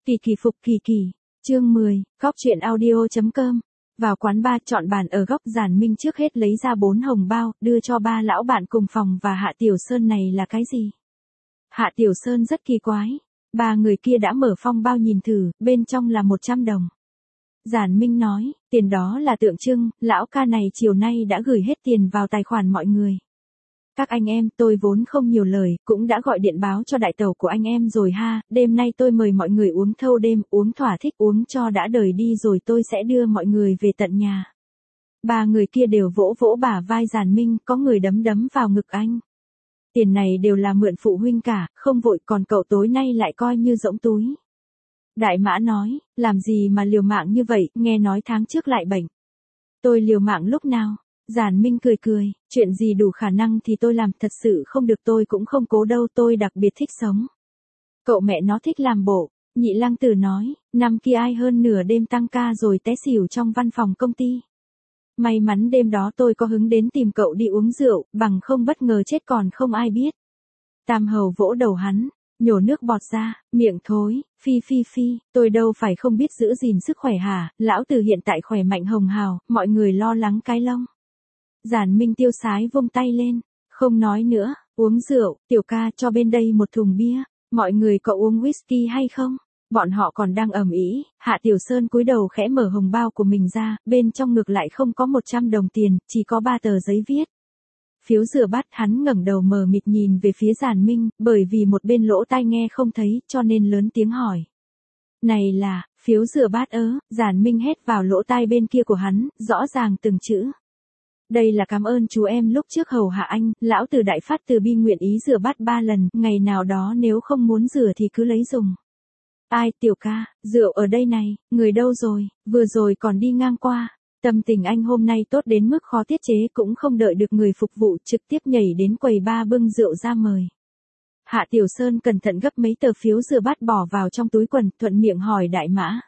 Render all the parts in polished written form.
Kỳ kỳ phục kỳ kỳ. Chương 10, góc truyện audio.com. Vào quán bar chọn bàn ở góc, Giản Minh trước hết lấy ra 4 hồng bao, đưa cho 3 lão bạn cùng phòng và Hạ Tiểu Sơn. Này là cái gì? Hạ Tiểu Sơn rất kỳ quái. 3 người kia đã mở phong bao nhìn thử, bên trong là 100 đồng. Giản Minh nói, tiền đó là tượng trưng, lão ca này chiều nay đã gửi hết tiền vào tài khoản mọi người. Các anh em, tôi vốn không nhiều lời, cũng đã gọi điện báo cho đại tàu của anh em rồi ha, đêm nay tôi mời mọi người uống thâu đêm, uống thỏa thích, uống cho đã đời đi rồi tôi sẽ đưa mọi người về tận nhà. 3 người kia đều vỗ vỗ bả vai Giản Minh, có người đấm đấm vào ngực anh. Tiền này đều là mượn phụ huynh cả, không vội, còn cậu tối nay lại coi như rỗng túi. Đại Mã nói, làm gì mà liều mạng như vậy, nghe nói tháng trước lại bệnh. Tôi liều mạng lúc nào? Giản Minh cười cười, chuyện gì đủ khả năng thì tôi làm, thật sự không được tôi cũng không cố đâu, tôi đặc biệt thích sống. Cậu mẹ nó thích làm bộ. Nhị Lăng Tử nói, năm kia ai hơn nửa đêm tăng ca rồi té xỉu trong văn phòng công ty. May mắn đêm đó tôi có hứng đến tìm cậu đi uống rượu, bằng không bất ngờ chết còn không ai biết. Tam Hầu vỗ đầu hắn, nhổ nước bọt ra, miệng thối, phi phi phi, tôi đâu phải không biết giữ gìn sức khỏe hả, lão tử hiện tại khỏe mạnh hồng hào, mọi người lo lắng cái lông. Giản Minh tiêu sái vung tay lên, không nói nữa, uống rượu, tiểu ca cho bên đây một thùng bia, mọi người có uống whisky hay không? Bọn họ còn đang ầm ĩ, Hạ Tiểu Sơn cúi đầu khẽ mở hồng bao của mình ra, bên trong ngực lại không có 100 đồng tiền, chỉ có 3 tờ giấy viết. Phiếu rửa bát. Hắn ngẩng đầu mờ mịt nhìn về phía Giản Minh, bởi vì một bên lỗ tai nghe không thấy, cho nên lớn tiếng hỏi. Này là, phiếu rửa bát ớ, Giản Minh hét vào lỗ tai bên kia của hắn, rõ ràng từng chữ. Đây là cảm ơn chú em lúc trước hầu hạ anh, lão tử đại phát từ bi nguyện ý rửa bát 3 lần, ngày nào đó nếu không muốn rửa thì cứ lấy dùng. Ai, tiểu ca, rượu ở đây này, người đâu rồi, vừa rồi còn đi ngang qua. Tâm tình anh hôm nay tốt đến mức khó tiết chế, cũng không đợi được người phục vụ, trực tiếp nhảy đến quầy bar bưng rượu ra mời. Hạ Tiểu Sơn cẩn thận gấp mấy tờ phiếu rửa bát bỏ vào trong túi quần, thuận miệng hỏi Đại Mã.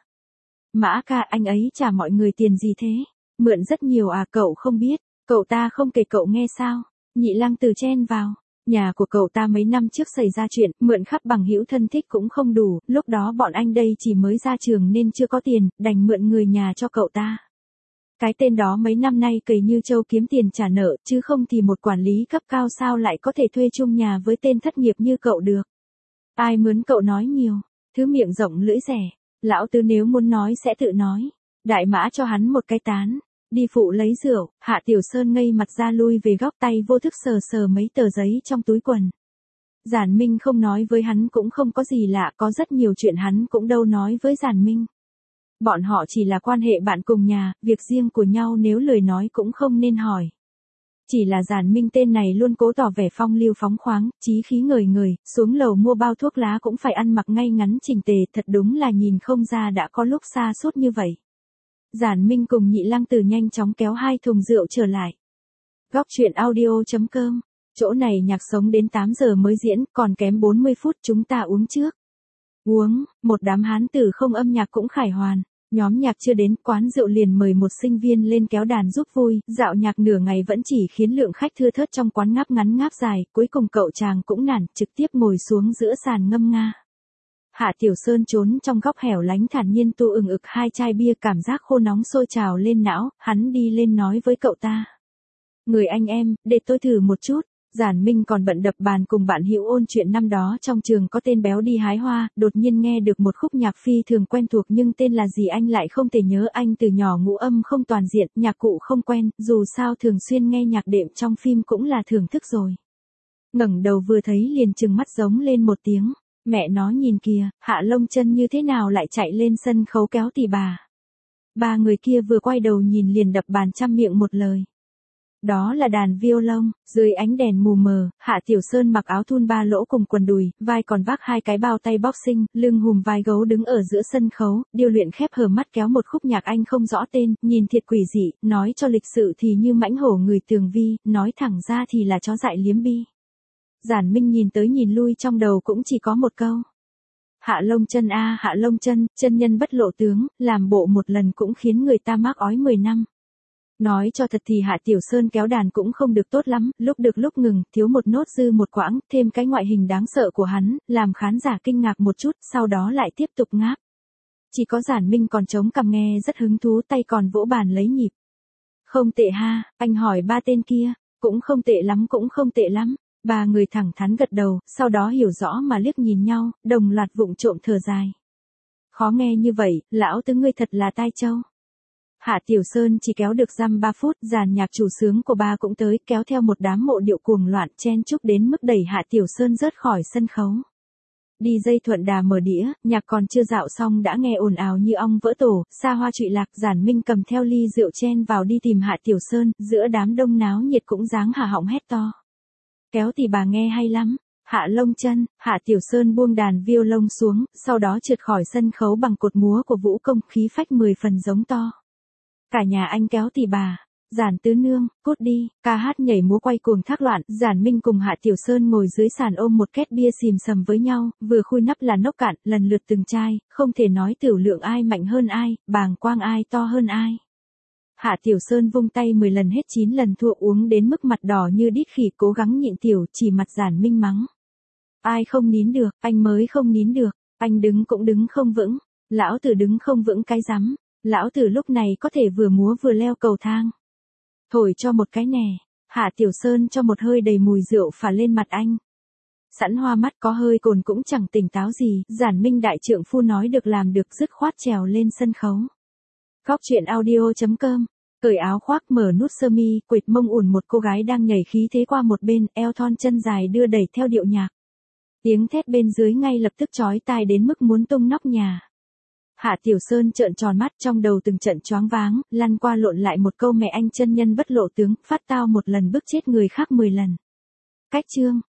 Mã ca, anh ấy trả mọi người tiền gì thế? Mượn rất nhiều à, cậu không biết, cậu ta không kể cậu nghe sao? Nhị Lăng Tử chen vào. Nhà của cậu ta mấy năm trước xảy ra chuyện, mượn khắp bằng hữu thân thích cũng không đủ, lúc đó bọn anh đây chỉ mới ra trường nên chưa có tiền, đành mượn người nhà cho cậu ta. Cái tên đó mấy năm nay cày như trâu kiếm tiền trả nợ, chứ không thì một quản lý cấp cao sao lại có thể thuê chung nhà với tên thất nghiệp như cậu được. Ai mướn cậu nói nhiều, thứ miệng rộng lưỡi rẻ, lão tứ nếu muốn nói sẽ tự nói. Đại Mã cho hắn một cái tán, đi phụ lấy rượu. Hạ Tiểu Sơn ngây mặt ra lui về góc, tay vô thức sờ sờ mấy tờ giấy trong túi quần. Giản Minh không nói với hắn cũng không có gì lạ, có rất nhiều chuyện hắn cũng đâu nói với Giản Minh. Bọn họ chỉ là quan hệ bạn cùng nhà, việc riêng của nhau nếu lời nói cũng không nên hỏi. Chỉ là Giản Minh tên này luôn cố tỏ vẻ phong lưu phóng khoáng, chí khí ngời ngời, xuống lầu mua bao thuốc lá cũng phải ăn mặc ngay ngắn chỉnh tề, thật đúng là nhìn không ra đã có lúc xa suốt như vậy. Giản Minh cùng Nhị Lăng Tử nhanh chóng kéo 2 thùng rượu trở lại. Góc truyện audio.com, chỗ này nhạc sống đến 8 giờ mới diễn, còn kém 40 phút, chúng ta uống trước. Uống, một đám hán tử không âm nhạc cũng khải hoàn. Nhóm nhạc chưa đến, quán rượu liền mời một sinh viên lên kéo đàn giúp vui, dạo nhạc nửa ngày vẫn chỉ khiến lượng khách thưa thớt trong quán ngáp ngắn ngáp dài, cuối cùng cậu chàng cũng nản, trực tiếp ngồi xuống giữa sàn ngâm nga. Hạ Tiểu Sơn trốn trong góc hẻo lánh thản nhiên tu ừng ực 2 chai bia, cảm giác khô nóng sôi trào lên não, hắn đi lên nói với cậu ta. Người anh em, để tôi thử một chút. Giản Minh còn bận đập bàn cùng bạn hữu ôn chuyện năm đó trong trường có tên béo đi hái hoa, đột nhiên nghe được một khúc nhạc phi thường quen thuộc nhưng tên là gì anh lại không thể nhớ, anh từ nhỏ ngũ âm không toàn diện, nhạc cụ không quen, dù sao thường xuyên nghe nhạc đệm trong phim cũng là thưởng thức rồi. Ngẩng đầu vừa thấy liền trừng mắt giống lên một tiếng, mẹ nó nhìn kìa, Hạ Lông Chân như thế nào lại chạy lên sân khấu kéo tỳ bà. 3 người kia vừa quay đầu nhìn liền đập bàn chăm miệng một lời. Đó là đàn violon, dưới ánh đèn mù mờ, Hạ Tiểu Sơn mặc áo thun 3 lỗ cùng quần đùi, vai còn vác 2 cái bao tay boxing, lưng hùm vai gấu đứng ở giữa sân khấu, điêu luyện khép hờ mắt kéo một khúc nhạc anh không rõ tên, nhìn thiệt quỷ dị, nói cho lịch sự thì như mãnh hổ người tường vi, nói thẳng ra thì là chó dại liếm bi. Giản Minh nhìn tới nhìn lui trong đầu cũng chỉ có một câu. Hạ Lông Chân a, Hạ Lông Chân, chân nhân bất lộ tướng, làm bộ một lần cũng khiến người ta mắc ói 10 năm. Nói cho thật thì Hạ Tiểu Sơn kéo đàn cũng không được tốt lắm, lúc được lúc ngừng, thiếu một nốt dư một quãng, thêm cái ngoại hình đáng sợ của hắn, làm khán giả kinh ngạc một chút, sau đó lại tiếp tục ngáp. Chỉ có Giản Minh còn chống cằm nghe rất hứng thú, tay còn vỗ bàn lấy nhịp. Không tệ ha, anh hỏi ba tên kia, cũng không tệ lắm cũng không tệ lắm. Ba người thẳng thắn gật đầu, sau đó hiểu rõ mà liếc nhìn nhau, đồng loạt vụng trộm thở dài. Khó nghe như vậy, lão tứ ngươi thật là tai trâu. Hạ Tiểu Sơn chỉ kéo được dăm 3 phút, dàn nhạc chủ sướng của ba cũng tới, kéo theo một đám mộ điệu cuồng loạn chen chúc đến mức đẩy Hạ Tiểu Sơn rớt khỏi sân khấu. DJ thuận đà mở đĩa, nhạc còn chưa dạo xong đã nghe ồn ào như ong vỡ tổ, xa hoa trụy lạc. Giản Minh cầm theo ly rượu chen vào đi tìm Hạ Tiểu Sơn, giữa đám đông náo nhiệt cũng dáng hạ họng hét to. Kéo thì bà nghe hay lắm. Hạ lông chân, Hạ Tiểu Sơn buông đàn violon xuống, sau đó trượt khỏi sân khấu bằng cột múa của vũ công, khí phách 10 phần giống to. Cả nhà anh kéo thì bà. Giản tứ nương, cút đi, ca hát nhảy múa quay cuồng thác loạn. Giản Minh cùng Hạ Tiểu Sơn ngồi dưới sàn ôm một két bia xìm xầm với nhau, vừa khui nắp là nốc cạn, lần lượt từng chai, không thể nói tiểu lượng ai mạnh hơn ai, bàng quang ai to hơn ai. Hạ Tiểu Sơn vung tay 10 lần hết 9 lần thua, uống đến mức mặt đỏ như đít khỉ, cố gắng nhịn tiểu, chỉ mặt Giản Minh mắng. Ai không nín được, anh mới không nín được, anh đứng cũng đứng không vững, lão tử đứng không vững cái rắm, lão tử lúc này có thể vừa múa vừa leo cầu thang. Thổi cho một cái nè, Hạ Tiểu Sơn cho một hơi đầy mùi rượu phả lên mặt anh. Sẵn hoa mắt có hơi cồn cũng chẳng tỉnh táo gì, Giản Minh đại trượng phu nói được làm được, dứt khoát trèo lên sân khấu. Góc truyện audio.com, cởi áo khoác mở nút sơ mi, quệt mông ủn một cô gái đang nhảy khí thế qua một bên, eo thon chân dài đưa đẩy theo điệu nhạc. Tiếng thét bên dưới ngay lập tức chói tai đến mức muốn tung nóc nhà. Hạ Tiểu Sơn trợn tròn mắt, trong đầu từng trận choáng váng, lăn qua lộn lại một câu mẹ anh chân nhân bất lộ tướng, phát tao một lần bức chết người khác 10 lần. Cách chương